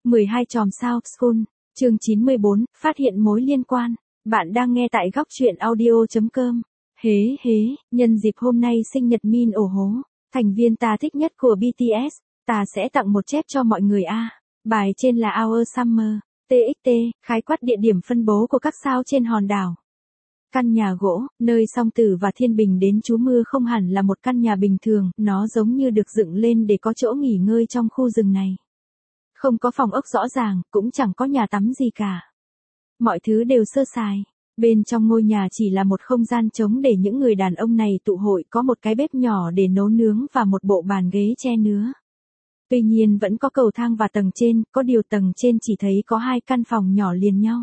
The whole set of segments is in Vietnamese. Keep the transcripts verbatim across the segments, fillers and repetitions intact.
mười hai chòm sao School, chương chín mươi bốn, phát hiện mối liên quan. Bạn đang nghe tại góc truyện audio.com. Hế hế, nhân dịp hôm nay sinh nhật Min ổ hố, thành viên ta thích nhất của bê tê ét, ta sẽ tặng một chép cho mọi người a. Bài trên là Our Summer, tê ích tê, khái quát địa điểm phân bố của các sao trên hòn đảo. Căn nhà gỗ, nơi Song Tử và Thiên Bình đến trú mưa không hẳn là một căn nhà bình thường, nó giống như được dựng lên để có chỗ nghỉ ngơi trong khu rừng này. Không có phòng ốc rõ ràng, cũng chẳng có nhà tắm gì cả. Mọi thứ đều sơ sài. Bên trong ngôi nhà chỉ là một không gian trống để những người đàn ông này tụ hội, có một cái bếp nhỏ để nấu nướng và một bộ bàn ghế che nứa. Tuy nhiên vẫn có cầu thang và tầng trên, có điều tầng trên chỉ thấy có hai căn phòng nhỏ liền nhau.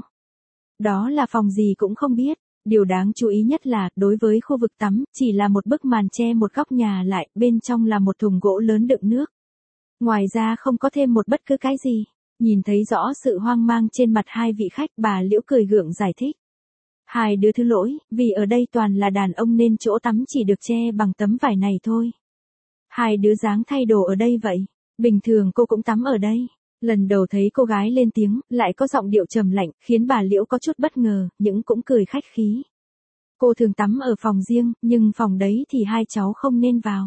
Đó là phòng gì cũng không biết. Điều đáng chú ý nhất là, đối với khu vực tắm, chỉ là một bức màn che một góc nhà lại, bên trong là một thùng gỗ lớn đựng nước. Ngoài ra không có thêm một bất cứ cái gì. Nhìn thấy rõ sự hoang mang trên mặt hai vị khách, bà Liễu cười gượng giải thích. Hai đứa thứ lỗi, vì ở đây toàn là đàn ông nên chỗ tắm chỉ được che bằng tấm vải này thôi. Hai đứa dáng thay đồ ở đây vậy. Bình thường cô cũng tắm ở đây. Lần đầu thấy cô gái lên tiếng, lại có giọng điệu trầm lạnh, khiến bà Liễu có chút bất ngờ, nhưng cũng cười khách khí. Cô thường tắm ở phòng riêng, nhưng phòng đấy thì hai cháu không nên vào.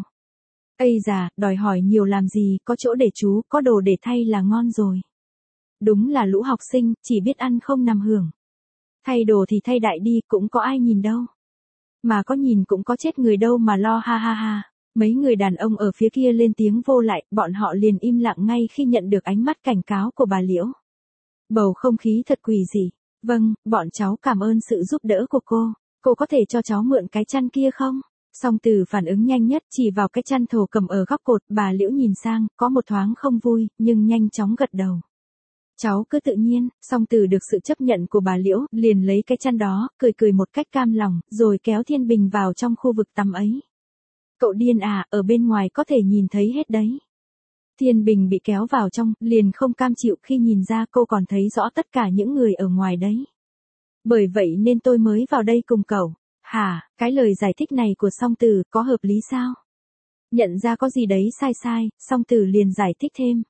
Ây già, đòi hỏi nhiều làm gì, có chỗ để trú, có đồ để thay là ngon rồi. Đúng là lũ học sinh, chỉ biết ăn không nằm hưởng. Thay đồ thì thay đại đi, cũng có ai nhìn đâu. Mà có nhìn cũng có chết người đâu mà lo ha ha ha. Mấy người đàn ông ở phía kia lên tiếng vô lại, bọn họ liền im lặng ngay khi nhận được ánh mắt cảnh cáo của bà Liễu. Bầu không khí thật quỷ dị. Vâng, bọn cháu cảm ơn sự giúp đỡ của cô. Cô có thể cho cháu mượn cái chăn kia không? Song Tử phản ứng nhanh nhất, chỉ vào cái chăn thổ cầm ở góc cột, bà Liễu nhìn sang, có một thoáng không vui, nhưng nhanh chóng gật đầu. Cháu cứ tự nhiên. Song Tử được sự chấp nhận của bà Liễu, liền lấy cái chăn đó, cười cười một cách cam lòng, rồi kéo Thiên Bình vào trong khu vực tắm ấy. Cậu điên à, ở bên ngoài có thể nhìn thấy hết đấy. Thiên Bình bị kéo vào trong, liền không cam chịu khi nhìn ra cô còn thấy rõ tất cả những người ở ngoài đấy. Bởi vậy nên tôi mới vào đây cùng cậu. Hả, cái lời giải thích này của Song Tử có hợp lý sao? Nhận ra có gì đấy sai sai, Song Tử liền giải thích thêm.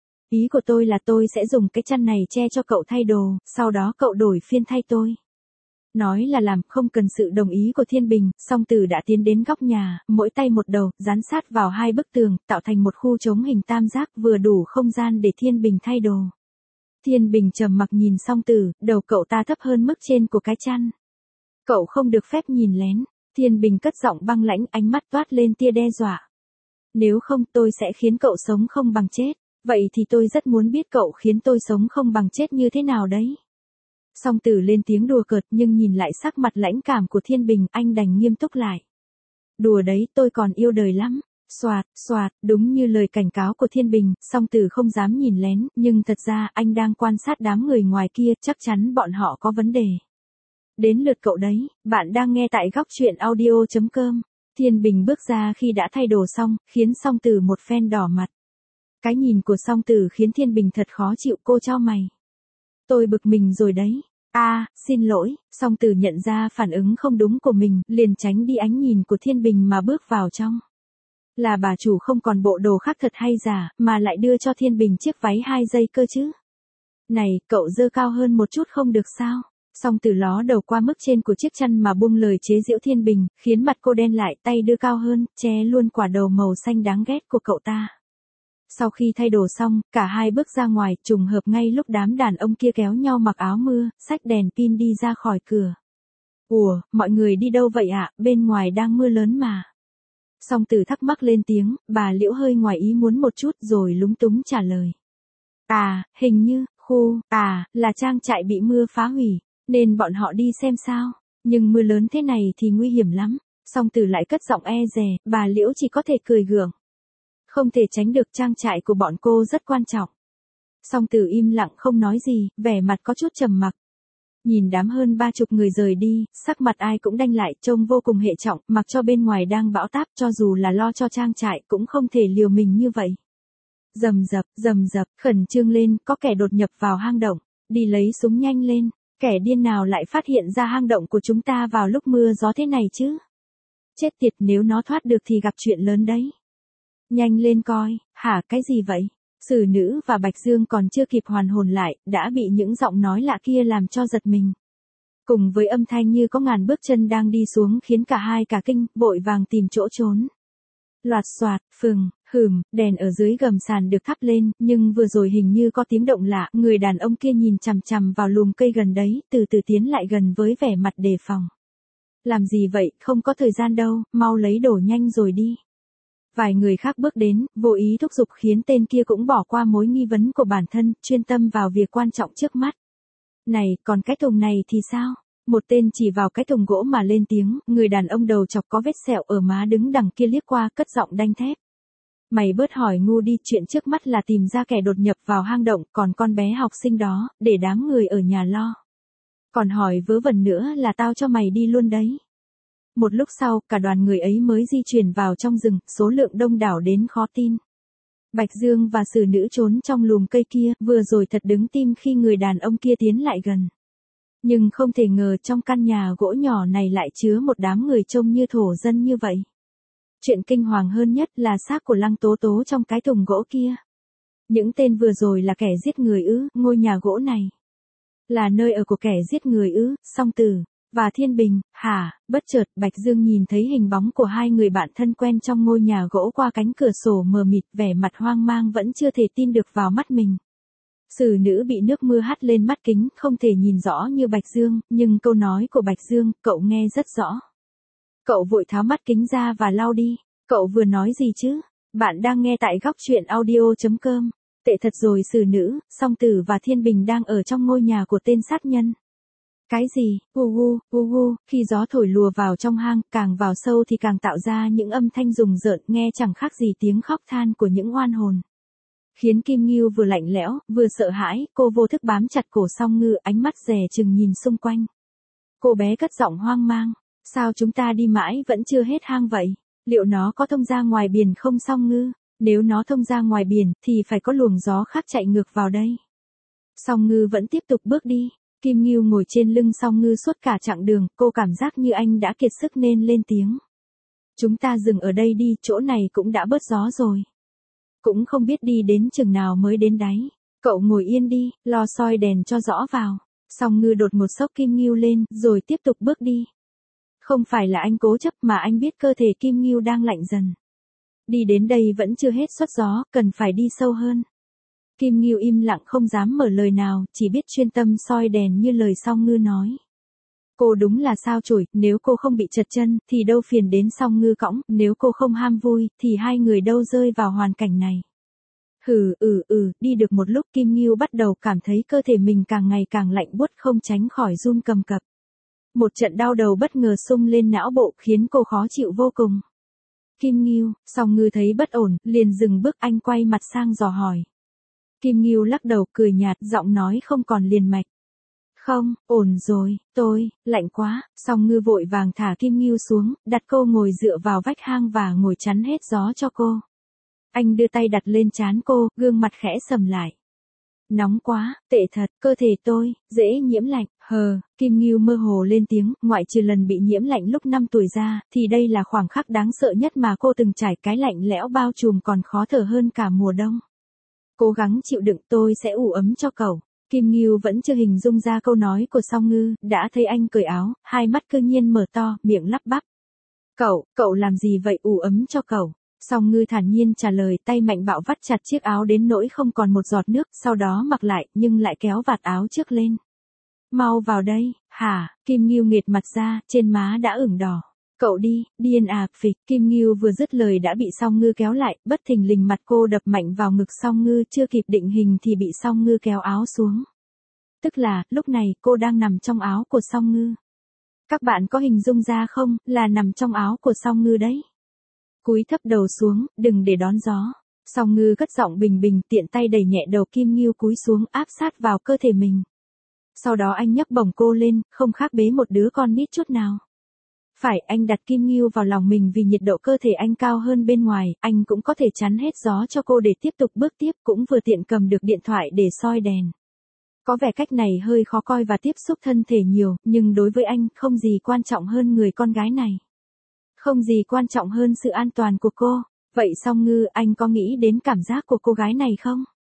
Ý của tôi là tôi sẽ dùng cái chăn này che cho cậu thay đồ, sau đó cậu đổi phiên thay tôi. Nói là làm, không cần sự đồng ý của Thiên Bình, Song Tử đã tiến đến góc nhà, mỗi tay một đầu, dán sát vào hai bức tường, tạo thành một khu trống hình tam giác vừa đủ không gian để Thiên Bình thay đồ. Thiên Bình trầm mặc nhìn Song Tử, đầu cậu ta thấp hơn mức trên của cái chăn. Cậu không được phép nhìn lén. Thiên Bình cất giọng băng lãnh, ánh mắt toát lên tia đe dọa. Nếu không tôi sẽ khiến cậu sống không bằng chết. Vậy thì tôi rất muốn biết cậu khiến tôi sống không bằng chết như thế nào đấy. Song Tử lên tiếng đùa cợt, nhưng nhìn lại sắc mặt lãnh cảm của Thiên Bình, anh đành nghiêm túc lại. Đùa đấy, tôi còn yêu đời lắm. Xoạt, xoạt, đúng như lời cảnh cáo của Thiên Bình, Song Tử không dám nhìn lén, nhưng thật ra anh đang quan sát đám người ngoài kia, chắc chắn bọn họ có vấn đề. Đến lượt cậu đấy, bạn đang nghe tại góc truyện audio.com. Thiên Bình bước ra khi đã thay đồ xong, khiến Song Tử một phen đỏ mặt. Cái nhìn của Song Tử khiến Thiên Bình thật khó chịu, cô chau mày. Tôi bực mình rồi đấy. A, à, xin lỗi. Song Tử nhận ra phản ứng không đúng của mình, liền tránh đi ánh nhìn của Thiên Bình mà bước vào trong. Là bà chủ không còn bộ đồ khác thật hay giả, mà lại đưa cho Thiên Bình chiếc váy hai dây cơ chứ. Này, cậu dơ cao hơn một chút không được sao? Song Tử ló đầu qua mức trên của chiếc chăn mà buông lời chế giễu Thiên Bình, khiến mặt cô đen lại, tay đưa cao hơn, che luôn quả đầu màu xanh đáng ghét của cậu ta. Sau khi thay đồ xong, cả hai bước ra ngoài, trùng hợp ngay lúc đám đàn ông kia kéo nhau mặc áo mưa, xách đèn pin đi ra khỏi cửa. Ủa, mọi người đi đâu vậy ạ, bên ngoài đang mưa lớn mà. Song Tử thắc mắc lên tiếng, bà Liễu hơi ngoài ý muốn một chút rồi lúng túng trả lời. À, hình như, khu, à, là trang trại bị mưa phá hủy, nên bọn họ đi xem sao, nhưng mưa lớn thế này thì nguy hiểm lắm. Song Tử lại cất giọng e dè, bà Liễu chỉ có thể cười gượng. Không thể tránh được, trang trại của bọn cô rất quan trọng. Song Tử im lặng không nói gì, vẻ mặt có chút trầm mặc. Nhìn đám hơn ba chục người rời đi, sắc mặt ai cũng đanh lại, trông vô cùng hệ trọng, mặc cho bên ngoài đang bão táp, cho dù là lo cho trang trại cũng không thể liều mình như vậy. Rầm rập, rầm rập, khẩn trương lên, có kẻ đột nhập vào hang động, đi lấy súng nhanh lên, kẻ điên nào lại phát hiện ra hang động của chúng ta vào lúc mưa gió thế này chứ? Chết tiệt, nếu nó thoát được thì gặp chuyện lớn đấy. Nhanh lên coi, hả, cái gì vậy? Sử Nữ và Bạch Dương còn chưa kịp hoàn hồn lại, đã bị những giọng nói lạ kia làm cho giật mình. Cùng với âm thanh như có ngàn bước chân đang đi xuống khiến cả hai cả kinh, vội vàng tìm chỗ trốn. Loạt xoạt, phừng, hửm, đèn ở dưới gầm sàn được thắp lên, nhưng vừa rồi hình như có tiếng động lạ, người đàn ông kia nhìn chằm chằm vào lùm cây gần đấy, từ từ tiến lại gần với vẻ mặt đề phòng. Làm gì vậy, không có thời gian đâu, mau lấy đồ nhanh rồi đi. Vài người khác bước đến, vô ý thúc giục khiến tên kia cũng bỏ qua mối nghi vấn của bản thân, chuyên tâm vào việc quan trọng trước mắt. Này, còn cái thùng này thì sao? Một tên chỉ vào cái thùng gỗ mà lên tiếng, người đàn ông đầu chọc có vết sẹo ở má đứng đằng kia liếc qua, cất giọng đanh thép. Mày bớt hỏi ngu đi, chuyện trước mắt là tìm ra kẻ đột nhập vào hang động, còn con bé học sinh đó, để đám người ở nhà lo. Còn hỏi vớ vẩn nữa là tao cho mày đi luôn đấy. Một lúc sau, cả đoàn người ấy mới di chuyển vào trong rừng, số lượng đông đảo đến khó tin. Bạch Dương và Sử Nữ trốn trong lùm cây kia, vừa rồi thật đứng tim khi người đàn ông kia tiến lại gần. Nhưng không thể ngờ trong căn nhà gỗ nhỏ này lại chứa một đám người trông như thổ dân như vậy. Chuyện kinh hoàng hơn nhất là xác của Lăng Tố Tố trong cái thùng gỗ kia. Những tên vừa rồi là kẻ giết người ư? Ngôi nhà gỗ này là nơi ở của kẻ giết người ư? Song Tử và Thiên Bình, hả? Bất chợt, Bạch Dương nhìn thấy hình bóng của hai người bạn thân quen trong ngôi nhà gỗ qua cánh cửa sổ mờ mịt, vẻ mặt hoang mang vẫn chưa thể tin được vào mắt mình. Sử Nữ bị nước mưa hắt lên mắt kính, không thể nhìn rõ như Bạch Dương, nhưng câu nói của Bạch Dương, cậu nghe rất rõ. Cậu vội tháo mắt kính ra và lau đi. Cậu vừa nói gì chứ? Bạn đang nghe tại góc truyện audio chấm com. Tệ thật rồi, Sử Nữ, Song Tử và Thiên Bình đang ở trong ngôi nhà của tên sát nhân. Cái gì? Gu gu, gu gu, khi gió thổi lùa vào trong hang, càng vào sâu thì càng tạo ra những âm thanh rùng rợn, nghe chẳng khác gì tiếng khóc than của những oan hồn. Khiến Kim Ngưu vừa lạnh lẽo, vừa sợ hãi, cô vô thức bám chặt cổ Song Ngư, ánh mắt dè chừng nhìn xung quanh. Cô bé cất giọng hoang mang. Sao chúng ta đi mãi vẫn chưa hết hang vậy? Liệu nó có thông ra ngoài biển không Song Ngư? Nếu nó thông ra ngoài biển, thì phải có luồng gió khác chạy ngược vào đây. Song Ngư vẫn tiếp tục bước đi. Kim Ngưu ngồi trên lưng Song Ngư suốt cả chặng đường, cô cảm giác như anh đã kiệt sức nên lên tiếng. Chúng ta dừng ở đây đi, chỗ này cũng đã bớt gió rồi. Cũng không biết đi đến chừng nào mới đến đáy. Cậu ngồi yên đi, lo soi đèn cho rõ vào. Song Ngư đột một xốc Kim Ngưu lên, rồi tiếp tục bước đi. Không phải là anh cố chấp mà anh biết cơ thể Kim Ngưu đang lạnh dần. Đi đến đây vẫn chưa hết suất gió, cần phải đi sâu hơn. Kim Ngưu im lặng không dám mở lời nào, chỉ biết chuyên tâm soi đèn như lời Song Ngư nói. Cô đúng là sao chổi, nếu cô không bị trật chân, thì đâu phiền đến Song Ngư cõng, nếu cô không ham vui, thì hai người đâu rơi vào hoàn cảnh này. Hừ, ừ, ừ, đi được một lúc Kim Ngưu bắt đầu cảm thấy cơ thể mình càng ngày càng lạnh buốt, không tránh khỏi run cầm cập. Một trận đau đầu bất ngờ xông lên não bộ khiến cô khó chịu vô cùng. Kim Ngưu, Song Ngư thấy bất ổn, liền dừng bước, anh quay mặt sang dò hỏi. Kim Ngưu lắc đầu cười nhạt, giọng nói không còn liền mạch. Không, ổn rồi, tôi, lạnh quá. Song Ngư vội vàng thả Kim Ngưu xuống, đặt cô ngồi dựa vào vách hang và ngồi chắn hết gió cho cô. Anh đưa tay đặt lên trán cô, gương mặt khẽ sầm lại. Nóng quá, tệ thật, cơ thể tôi, dễ nhiễm lạnh, hờ, Kim Ngưu mơ hồ lên tiếng, ngoại trừ lần bị nhiễm lạnh lúc năm tuổi ra, thì đây là khoảng khắc đáng sợ nhất mà cô từng trải, cái lạnh lẽo bao trùm còn khó thở hơn cả mùa đông. Cố gắng chịu đựng, tôi sẽ ủ ấm cho cậu. Kim Ngưu vẫn chưa hình dung ra câu nói của Song Ngư, đã thấy anh cởi áo, hai mắt cư nhiên mở to, miệng lắp bắp. Cậu, cậu làm gì vậy, ủ ấm cho cậu? Song Ngư thản nhiên trả lời, tay mạnh bạo vắt chặt chiếc áo đến nỗi không còn một giọt nước, sau đó mặc lại, nhưng lại kéo vạt áo trước lên. Mau vào đây, hả? Kim Ngưu nghệt mặt ra, trên má đã ửng đỏ. Cậu đi, điên à, phịch. Kim Ngưu vừa dứt lời đã bị Song Ngư kéo lại, bất thình lình mặt cô đập mạnh vào ngực Song Ngư, chưa kịp định hình thì bị Song Ngư kéo áo xuống. Tức là, lúc này, cô đang nằm trong áo của Song Ngư. Các bạn có hình dung ra không, là nằm trong áo của Song Ngư đấy. Cúi thấp đầu xuống, đừng để đón gió. Song Ngư cất giọng bình bình, tiện tay đẩy nhẹ đầu Kim Ngưu cúi xuống, áp sát vào cơ thể mình. Sau đó anh nhấc bổng cô lên, không khác bế một đứa con nít chút nào. Phải, anh đặt Kim Ngưu vào lòng mình vì nhiệt độ cơ thể anh cao hơn bên ngoài, anh cũng có thể chắn hết gió cho cô để tiếp tục bước tiếp, cũng vừa tiện cầm được điện thoại để soi đèn. Có vẻ cách này hơi khó coi và tiếp xúc thân thể nhiều, nhưng đối với anh, không gì quan trọng hơn người con gái này. Không gì quan trọng hơn sự an toàn của cô. Vậy Song Ngư, anh có nghĩ đến cảm giác của cô gái này không?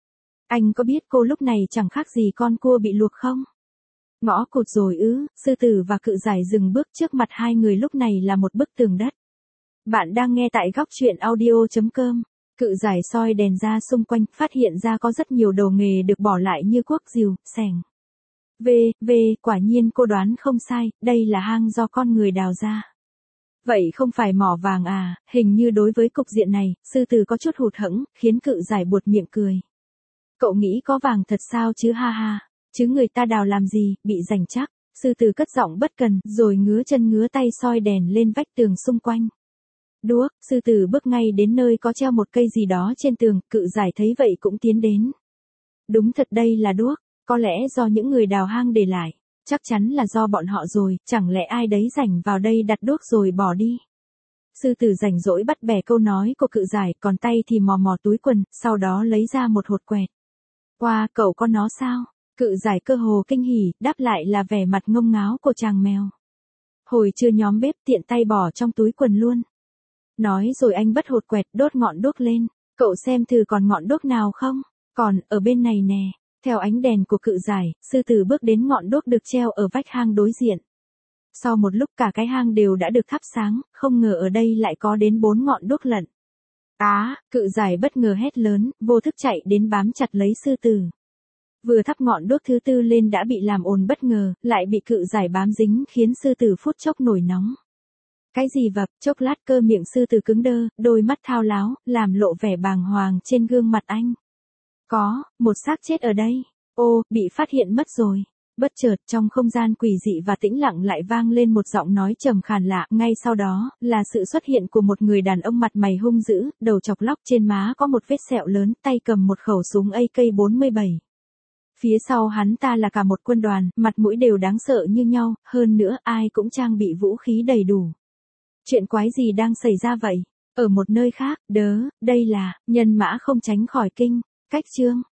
Anh có biết cô lúc này chẳng khác gì con cua bị luộc không? Ngõ cụt rồi ư? Sư tử và cự giải dừng bước trước mặt hai người lúc này là một bức tường đất. Bạn đang nghe tại góc truyện audio.com. Cự giải soi đèn ra xung quanh, phát hiện ra có rất nhiều đồ nghề được bỏ lại như cuốc rìu, xẻng. Về, về, quả nhiên cô đoán không sai, đây là hang do con người đào ra. Vậy không phải mỏ vàng à? Hình như đối với cục diện này, sư tử có chút hụt hẫng, khiến cự giải buột miệng cười. Cậu nghĩ có vàng thật sao chứ ha ha, chứ người ta đào làm gì, bị rành chắc. Sư tử cất giọng bất cần, rồi ngứa chân ngứa tay soi đèn lên vách tường xung quanh. Đuốc, sư tử bước ngay đến nơi có treo một cây gì đó trên tường, cự giải thấy vậy cũng tiến đến. Đúng thật đây là đuốc, có lẽ do những người đào hang để lại, chắc chắn là do bọn họ rồi, chẳng lẽ ai đấy rảnh vào đây đặt đuốc rồi bỏ đi. Sư tử rảnh rỗi bắt bẻ câu nói của cự giải, còn tay thì mò mò túi quần, sau đó lấy ra một hột quẹt. Wow, cậu có nó sao? Cự giải cơ hồ kinh hỉ, đáp lại là vẻ mặt ngông ngáo của chàng mèo. Hồi chưa nhóm bếp tiện tay bỏ trong túi quần luôn. Nói rồi anh bắt hột quẹt đốt ngọn đuốc lên, cậu xem thử còn ngọn đuốc nào không? Còn, ở bên này nè. Theo ánh đèn của cự giải, sư tử bước đến ngọn đuốc được treo ở vách hang đối diện. Sau một lúc cả cái hang đều đã được thắp sáng, không ngờ ở đây lại có đến bốn ngọn đuốc lận. Á, à, cự giải bất ngờ hét lớn, vô thức chạy đến bám chặt lấy sư tử. Vừa thắp ngọn đuốc thứ tư lên đã bị làm ồn bất ngờ, lại bị cự giải bám dính khiến sư tử phút chốc nổi nóng. Cái gì vập, chốc lát cơ miệng sư tử cứng đơ, đôi mắt thao láo, làm lộ vẻ bàng hoàng trên gương mặt anh. Có, một xác chết ở đây. Ô, bị phát hiện mất rồi. Bất chợt trong không gian quỷ dị và tĩnh lặng lại vang lên một giọng nói trầm khàn lạ, ngay sau đó, là sự xuất hiện của một người đàn ông mặt mày hung dữ, đầu chọc lóc trên má có một vết sẹo lớn, tay cầm một khẩu súng A K bốn mươi bảy. Phía sau hắn ta là cả một quân đoàn, mặt mũi đều đáng sợ như nhau, hơn nữa ai cũng trang bị vũ khí đầy đủ. Chuyện quái gì đang xảy ra vậy? Ở một nơi khác, đớ, đây là, nhân mã không tránh khỏi kinh. Cách chương,